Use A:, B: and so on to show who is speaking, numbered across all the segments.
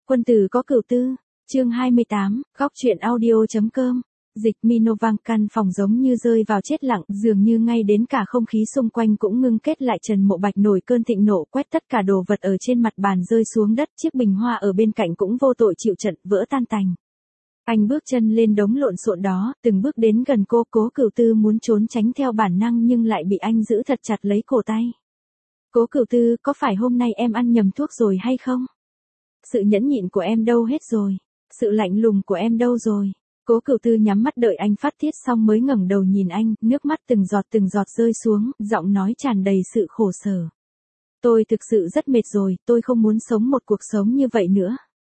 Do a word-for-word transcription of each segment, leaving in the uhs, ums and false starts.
A: Quân tử có cửu tư, chương hai mươi tám, góc truyện audio.com. Dịch Minovang căn phòng giống như rơi vào chết lặng, dường như ngay đến cả không khí xung quanh cũng ngưng kết lại. Trần Mộ Bạch nổi cơn thịnh nộ, quét tất cả đồ vật ở trên mặt bàn rơi xuống đất, chiếc bình hoa ở bên cạnh cũng vô tội chịu trận, vỡ tan tành. Anh bước chân lên đống lộn xộn đó, từng bước đến gần cô. Cố Cửu Tư muốn trốn tránh theo bản năng nhưng lại bị anh giữ thật chặt lấy cổ tay. Cố Cửu Tư, có phải hôm nay em ăn nhầm thuốc rồi hay không? Sự nhẫn nhịn của em đâu hết rồi? Sự lạnh lùng của em đâu rồi? Cố Cửu Tư nhắm mắt đợi anh phát tiết xong mới ngẩng đầu nhìn anh, nước mắt từng giọt từng giọt rơi xuống, giọng nói tràn đầy sự khổ sở. Tôi thực sự rất mệt rồi, tôi không muốn sống một cuộc sống như vậy nữa.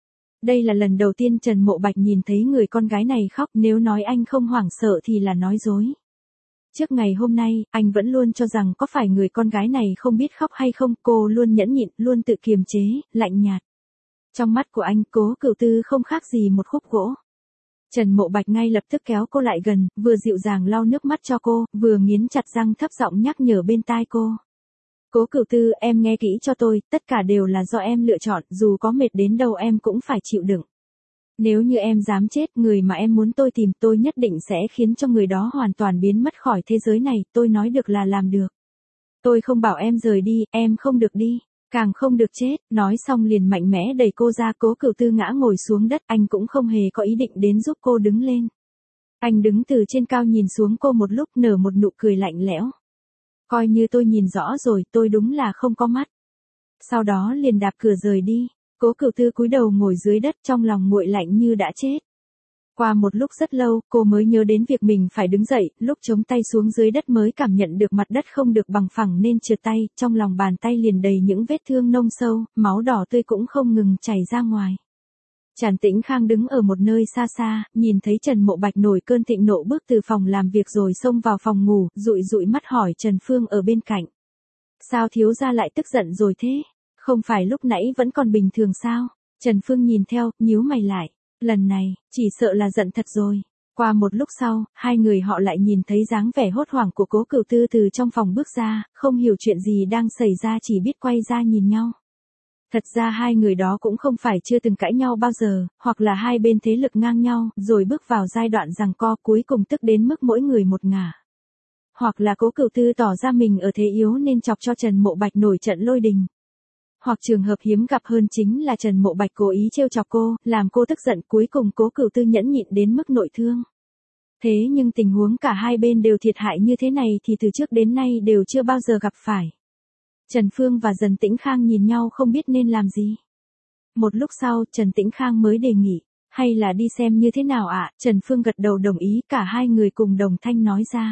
A: Đây là lần đầu tiên Trần Mộ Bạch nhìn thấy người con gái này khóc, nếu nói anh không hoảng sợ thì là nói dối. Trước ngày hôm nay, anh vẫn luôn cho rằng có phải người con gái này không biết khóc hay không, cô luôn nhẫn nhịn, luôn tự kiềm chế, lạnh nhạt. Trong mắt của anh, Cố Cửu Tư không khác gì một khúc gỗ. Trần Mộ Bạch ngay lập tức kéo cô lại gần, vừa dịu dàng lau nước mắt cho cô, vừa nghiến chặt răng thấp giọng nhắc nhở bên tai cô. Cố Cửu Tư, em nghe kỹ cho tôi, tất cả đều là do em lựa chọn, dù có mệt đến đâu em cũng phải chịu đựng. Nếu như em dám chết, người mà em muốn tôi tìm, tôi nhất định sẽ khiến cho người đó hoàn toàn biến mất khỏi thế giới này, tôi nói được là làm được. Tôi không bảo em rời đi, em không được đi, càng không được chết. Nói xong liền mạnh mẽ đẩy cô ra. Cố Cửu Tư ngã ngồi xuống đất, anh cũng không hề có ý định đến giúp cô đứng lên. Anh đứng từ trên cao nhìn xuống cô một lúc, nở một nụ cười lạnh lẽo. Coi như tôi nhìn rõ rồi, tôi đúng là không có mắt. Sau đó liền đạp cửa rời đi. Cố Cửu Tư cúi đầu ngồi dưới đất, trong lòng nguội lạnh như đã chết. Qua một lúc rất lâu, cô mới nhớ đến việc mình phải đứng dậy, lúc chống tay xuống dưới đất mới cảm nhận được mặt đất không được bằng phẳng nên trượt tay, trong lòng bàn tay liền đầy những vết thương nông sâu, máu đỏ tươi cũng không ngừng chảy ra ngoài. Trần Tĩnh Khang đứng ở một nơi xa xa, nhìn thấy Trần Mộ Bạch nổi cơn thịnh nộ bước từ phòng làm việc rồi xông vào phòng ngủ, dụi dụi mắt hỏi Trần Phương ở bên cạnh. Sao thiếu gia lại tức giận rồi thế? Không phải lúc nãy vẫn còn bình thường sao? Trần Phương nhìn theo, nhíu mày lại. Lần này, chỉ sợ là giận thật rồi. Qua một lúc sau, hai người họ lại nhìn thấy dáng vẻ hốt hoảng của Cố Cửu Tư từ trong phòng bước ra, không hiểu chuyện gì đang xảy ra, chỉ biết quay ra nhìn nhau. Thật ra hai người đó cũng không phải chưa từng cãi nhau bao giờ, hoặc là hai bên thế lực ngang nhau, rồi bước vào giai đoạn giằng co, cuối cùng tức đến mức mỗi người một ngả. Hoặc là Cố Cửu Tư tỏ ra mình ở thế yếu nên chọc cho Trần Mộ Bạch nổi trận lôi đình. Hoặc trường hợp hiếm gặp hơn chính là Trần Mộ Bạch cố ý trêu chọc cô, làm cô tức giận, cuối cùng Cố Cửu Tư nhẫn nhịn đến mức nội thương. Thế nhưng tình huống cả hai bên đều thiệt hại như thế này thì từ trước đến nay đều chưa bao giờ gặp phải. Trần Phương và Trần Tĩnh Khang nhìn nhau không biết nên làm gì. Một lúc sau, Trần Tĩnh Khang mới đề nghị, hay là đi xem như thế nào ạ? À? Trần Phương gật đầu đồng ý, cả hai người cùng đồng thanh nói ra.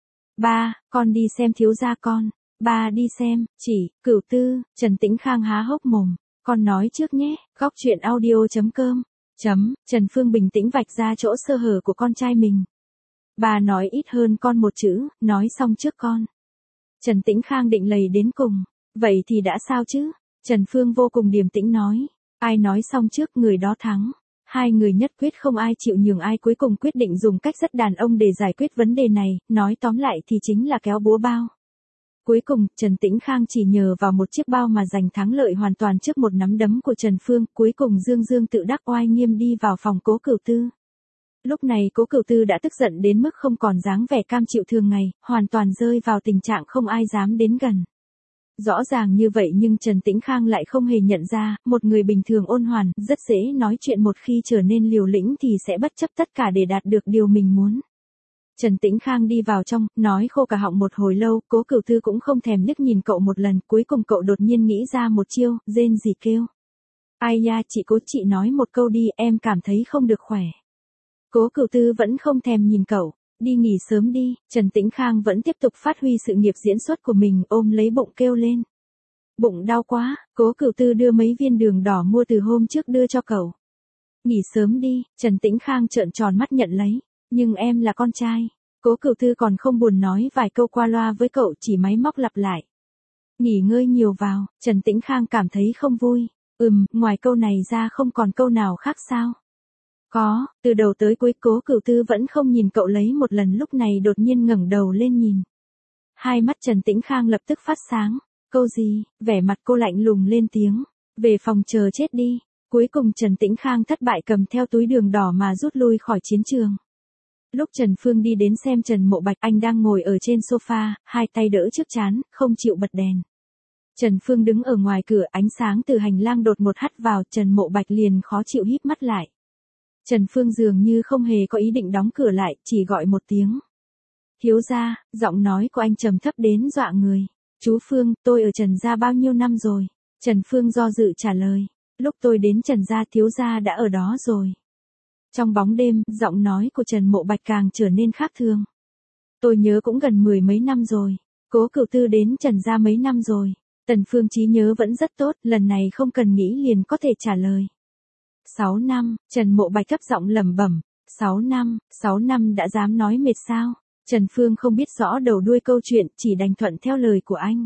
A: Ba, con đi xem thiếu gia con. Ba đi xem, chỉ, Cửu Tư. Trần Tĩnh Khang há hốc mồm. Con nói trước nhé, góc truyện audio.com. Chấm, Trần Phương bình tĩnh vạch ra chỗ sơ hở của con trai mình. Ba nói ít hơn con một chữ, nói xong trước con. Trần Tĩnh Khang định lầy đến cùng. Vậy thì đã sao chứ? Trần Phương vô cùng điềm tĩnh nói. Ai nói xong trước người đó thắng. Hai người nhất quyết không ai chịu nhường ai, cuối cùng quyết định dùng cách rất đàn ông để giải quyết vấn đề này, nói tóm lại thì chính là kéo búa bao. Cuối cùng, Trần Tĩnh Khang chỉ nhờ vào một chiếc bao mà giành thắng lợi hoàn toàn trước một nắm đấm của Trần Phương, cuối cùng dương dương tự đắc oai nghiêm đi vào phòng Cố Cửu Tư. Lúc này Cố Cửu Tư đã tức giận đến mức không còn dáng vẻ cam chịu thường ngày, hoàn toàn rơi vào tình trạng không ai dám đến gần. Rõ ràng như vậy nhưng Trần Tĩnh Khang lại không hề nhận ra, một người bình thường ôn hoàn, rất dễ nói chuyện, một khi trở nên liều lĩnh thì sẽ bất chấp tất cả để đạt được điều mình muốn. Trần Tĩnh Khang đi vào trong, nói khô cả họng một hồi lâu, Cố Cửu Tư cũng không thèm liếc nhìn cậu một lần, cuối cùng cậu đột nhiên nghĩ ra một chiêu, rên rỉ kêu. Ai da, chị Cố, chị nói một câu đi, em cảm thấy không được khỏe. Cố Cửu Tư vẫn không thèm nhìn cậu, đi nghỉ sớm đi. Trần Tĩnh Khang vẫn tiếp tục phát huy sự nghiệp diễn xuất của mình, ôm lấy bụng kêu lên. Bụng đau quá. Cố Cửu Tư đưa mấy viên đường đỏ mua từ hôm trước đưa cho cậu. Nghỉ sớm đi. Trần Tĩnh Khang trợn tròn mắt nhận lấy. Nhưng em là con trai. Cố Cửu Tư còn không buồn nói vài câu qua loa với cậu, chỉ máy móc lặp lại. Nghỉ ngơi nhiều vào. Trần Tĩnh Khang cảm thấy không vui. Ừm, ngoài câu này ra không còn câu nào khác sao? Có, từ đầu tới cuối Cố Cửu Tư vẫn không nhìn cậu lấy một lần, lúc này đột nhiên ngẩng đầu lên nhìn. Hai mắt Trần Tĩnh Khang lập tức phát sáng. Câu gì? Vẻ mặt cô lạnh lùng lên tiếng. Về phòng chờ chết đi. Cuối cùng Trần Tĩnh Khang thất bại cầm theo túi đường đỏ mà rút lui khỏi chiến trường. Lúc Trần Phương đi đến xem Trần Mộ Bạch, anh đang ngồi ở trên sofa, hai tay đỡ trước trán, không chịu bật đèn. Trần Phương đứng ở ngoài cửa, ánh sáng từ hành lang đột ngột hắt vào, Trần Mộ Bạch liền khó chịu híp mắt lại. Trần Phương dường như không hề có ý định đóng cửa lại, chỉ gọi một tiếng. Thiếu gia, giọng nói của anh trầm thấp đến dọa người. Chú Phương, tôi ở Trần gia bao nhiêu năm rồi? Trần Phương do dự trả lời. Lúc tôi đến Trần gia thiếu gia đã ở đó rồi. Trong bóng đêm, giọng nói của Trần Mộ Bạch càng trở nên khác thường. Tôi nhớ cũng gần mười mấy năm rồi. Cố Cửu Tư đến Trần gia mấy năm rồi. Tần Phương trí nhớ vẫn rất tốt, lần này không cần nghĩ liền có thể trả lời. Sáu năm, Trần Mộ Bạch cấp giọng lẩm bẩm. Sáu năm, sáu năm đã dám nói mệt sao? Trần Phương không biết rõ đầu đuôi câu chuyện, chỉ đành thuận theo lời của anh.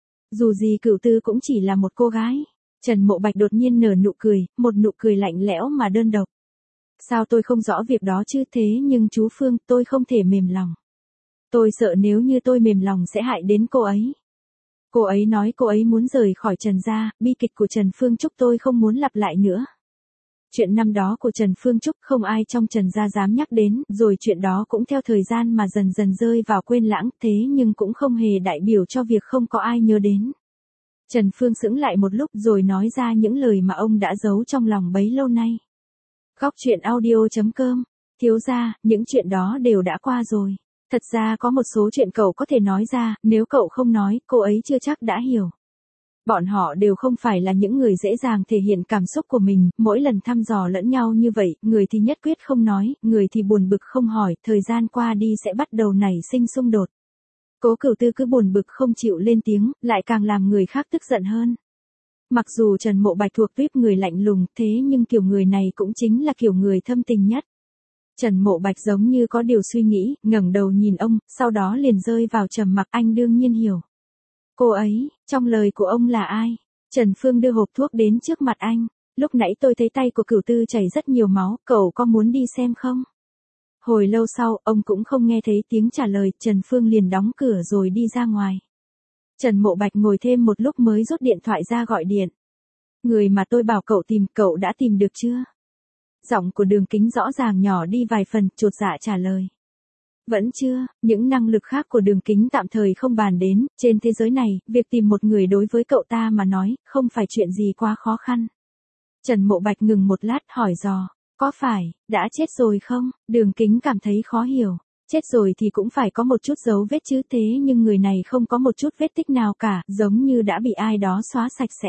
A: Dù gì Cửu Tư cũng chỉ là một cô gái. Trần Mộ Bạch đột nhiên nở nụ cười, một nụ cười lạnh lẽo mà đơn độc. Sao tôi không rõ việc đó chứ, thế nhưng chú Phương, tôi không thể mềm lòng. Tôi sợ nếu như tôi mềm lòng sẽ hại đến cô ấy. Cô ấy nói cô ấy muốn rời khỏi Trần gia, bi kịch của Trần Phương Trúc tôi không muốn lặp lại nữa. Chuyện năm đó của Trần Phương Trúc không ai trong Trần gia dám nhắc đến, rồi chuyện đó cũng theo thời gian mà dần dần rơi vào quên lãng, thế nhưng cũng không hề đại biểu cho việc không có ai nhớ đến. Trần Phương sững lại một lúc rồi nói ra những lời mà ông đã giấu trong lòng bấy lâu nay. Góc truyện audio chấm com, thiếu gia, những chuyện đó đều đã qua rồi. Thật ra có một số chuyện cậu có thể nói ra, nếu cậu không nói, cô ấy chưa chắc đã hiểu. Bọn họ đều không phải là những người dễ dàng thể hiện cảm xúc của mình, mỗi lần thăm dò lẫn nhau như vậy, người thì nhất quyết không nói, người thì buồn bực không hỏi, thời gian qua đi sẽ bắt đầu nảy sinh xung đột. Cố Cửu Tư cứ buồn bực không chịu lên tiếng, lại càng làm người khác tức giận hơn. Mặc dù Trần Mộ Bạch thuộc tuýp người lạnh lùng, thế nhưng kiểu người này cũng chính là kiểu người thâm tình nhất. Trần Mộ Bạch giống như có điều suy nghĩ, ngẩng đầu nhìn ông, sau đó liền rơi vào trầm mặc, anh đương nhiên hiểu. Cô ấy, trong lời của ông là ai? Trần Phương đưa hộp thuốc đến trước mặt anh. Lúc nãy tôi thấy tay của Cửu Tư chảy rất nhiều máu, cậu có muốn đi xem không? Hồi lâu sau, ông cũng không nghe thấy tiếng trả lời, Trần Phương liền đóng cửa rồi đi ra ngoài. Trần Mộ Bạch ngồi thêm một lúc mới rút điện thoại ra gọi điện. Người mà tôi bảo cậu tìm, cậu đã tìm được chưa? Giọng của Đường Kính rõ ràng nhỏ đi vài phần, chột dạ trả lời. Vẫn chưa, những năng lực khác của Đường Kính tạm thời không bàn đến, trên thế giới này, việc tìm một người đối với cậu ta mà nói, không phải chuyện gì quá khó khăn. Trần Mộ Bạch ngừng một lát hỏi dò, có phải, đã chết rồi không? Đường Kính cảm thấy khó hiểu, chết rồi thì cũng phải có một chút dấu vết chứ, thế nhưng người này không có một chút vết tích nào cả, giống như đã bị ai đó xóa sạch sẽ.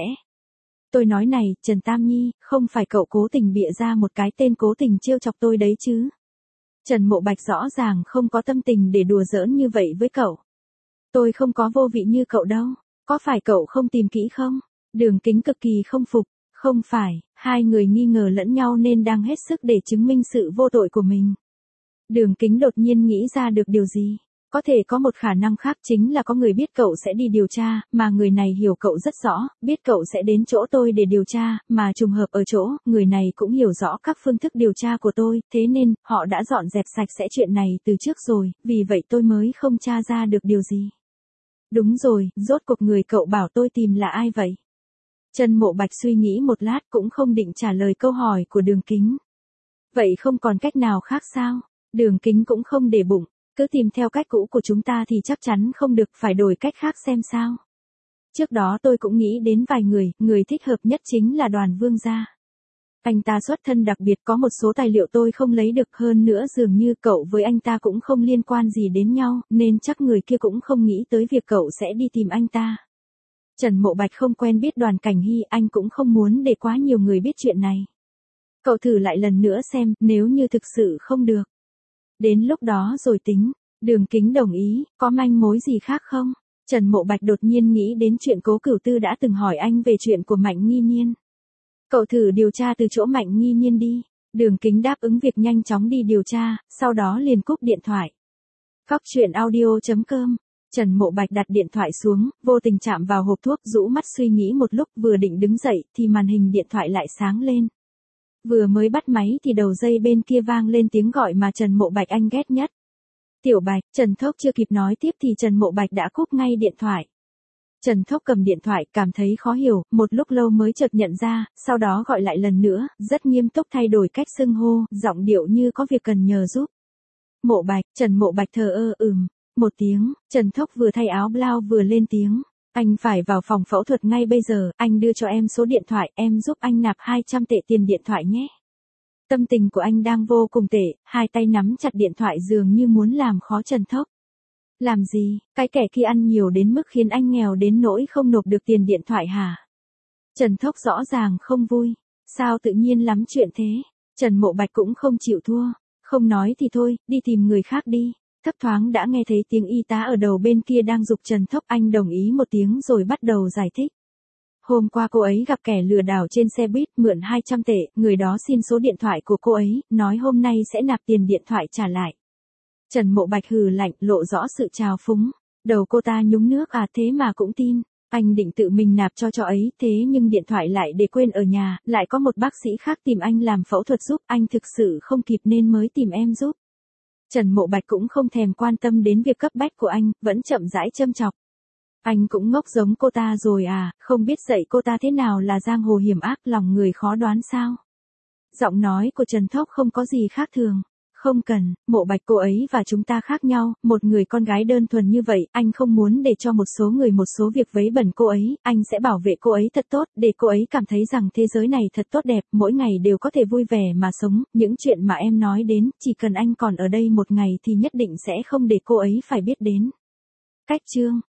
A: Tôi nói này, Trần Tam Nhi, không phải cậu cố tình bịa ra một cái tên cố tình trêu chọc tôi đấy chứ? Trần Mộ Bạch rõ ràng không có tâm tình để đùa giỡn như vậy với cậu. Tôi không có vô vị như cậu đâu, có phải cậu không tìm kỹ không? Đường Kính cực kỳ không phục, không phải, hai người nghi ngờ lẫn nhau nên đang hết sức để chứng minh sự vô tội của mình. Đường Kính đột nhiên nghĩ ra được điều gì? Có thể có một khả năng khác chính là có người biết cậu sẽ đi điều tra, mà người này hiểu cậu rất rõ, biết cậu sẽ đến chỗ tôi để điều tra, mà trùng hợp ở chỗ, người này cũng hiểu rõ các phương thức điều tra của tôi, thế nên, họ đã dọn dẹp sạch sẽ chuyện này từ trước rồi, vì vậy tôi mới không tra ra được điều gì. Đúng rồi, rốt cuộc người cậu bảo tôi tìm là ai vậy? Trần Mộ Bạch suy nghĩ một lát cũng không định trả lời câu hỏi của Đường Kính. Vậy không còn cách nào khác sao? Đường Kính cũng không để bụng. Cứ tìm theo cách cũ của chúng ta thì chắc chắn không được, phải đổi cách khác xem sao. Trước đó tôi cũng nghĩ đến vài người, người thích hợp nhất chính là Đoàn Vương gia. Anh ta xuất thân đặc biệt, có một số tài liệu tôi không lấy được, hơn nữa dường như cậu với anh ta cũng không liên quan gì đến nhau, nên chắc người kia cũng không nghĩ tới việc cậu sẽ đi tìm anh ta. Trần Mộ Bạch không quen biết Đoàn Cảnh Hy, anh cũng không muốn để quá nhiều người biết chuyện này. Cậu thử lại lần nữa xem, nếu như thực sự không được. Đến lúc đó rồi tính. Đường Kính đồng ý, có manh mối gì khác không? Trần Mộ Bạch đột nhiên nghĩ đến chuyện Cố Cửu Tư đã từng hỏi anh về chuyện của Mạnh Nghi Nhiên. Cậu thử điều tra từ chỗ Mạnh Nghi Nhiên đi. Đường Kính đáp ứng việc nhanh chóng đi điều tra, sau đó liền cúp điện thoại. Góc truyện audio chấm com. Trần Mộ Bạch đặt điện thoại xuống, vô tình chạm vào hộp thuốc, rũ mắt suy nghĩ một lúc, vừa định đứng dậy thì màn hình điện thoại lại sáng lên. Vừa mới bắt máy thì đầu dây bên kia vang lên tiếng gọi mà Trần Mộ Bạch anh ghét nhất. Tiểu Bạch, Trần Thốc chưa kịp nói tiếp thì Trần Mộ Bạch đã cúp ngay điện thoại. Trần Thốc cầm điện thoại cảm thấy khó hiểu, một lúc lâu mới chợt nhận ra, sau đó gọi lại lần nữa, rất nghiêm túc thay đổi cách xưng hô, giọng điệu như có việc cần nhờ giúp. Mộ Bạch, Trần Mộ Bạch thờ ơ ừm, một tiếng, Trần Thốc vừa thay áo blau vừa lên tiếng. Anh phải vào phòng phẫu thuật ngay bây giờ, anh đưa cho em số điện thoại, em giúp anh nạp hai trăm tệ tiền điện thoại nhé. Tâm tình của anh đang vô cùng tệ, hai tay nắm chặt điện thoại dường như muốn làm khó Trần Thốc. Làm gì, cái kẻ kia ăn nhiều đến mức khiến anh nghèo đến nỗi không nộp được tiền điện thoại hả? Trần Thốc rõ ràng không vui. Sao tự nhiên lắm chuyện thế? Trần Mộ Bạch cũng không chịu thua. Không nói thì thôi, đi tìm người khác đi. Thấp thoáng đã nghe thấy tiếng y tá ở đầu bên kia đang giục Trần Thốc, anh đồng ý một tiếng rồi bắt đầu giải thích. Hôm qua cô ấy gặp kẻ lừa đảo trên xe buýt mượn hai trăm tệ, người đó xin số điện thoại của cô ấy, nói hôm nay sẽ nạp tiền điện thoại trả lại. Trần Mộ Bạch hừ lạnh, lộ rõ sự trào phúng. Đầu cô ta nhúng nước à, thế mà cũng tin. Anh định tự mình nạp cho cho ấy, thế nhưng điện thoại lại để quên ở nhà, lại có một bác sĩ khác tìm anh làm phẫu thuật giúp, anh thực sự không kịp nên mới tìm em giúp. Trần Mộ Bạch cũng không thèm quan tâm đến việc cấp bách của anh, vẫn chậm rãi châm chọc. Anh cũng ngốc giống cô ta rồi à, không biết dạy cô ta thế nào là giang hồ hiểm ác, lòng người khó đoán sao. Giọng nói của Trần Thốc không có gì khác thường. Không cần, Mộ Bạch, cô ấy và chúng ta khác nhau, một người con gái đơn thuần như vậy, anh không muốn để cho một số người một số việc vấy bẩn cô ấy, anh sẽ bảo vệ cô ấy thật tốt, để cô ấy cảm thấy rằng thế giới này thật tốt đẹp, mỗi ngày đều có thể vui vẻ mà sống, những chuyện mà em nói đến, chỉ cần anh còn ở đây một ngày thì nhất định sẽ không để cô ấy phải biết đến. Cách chương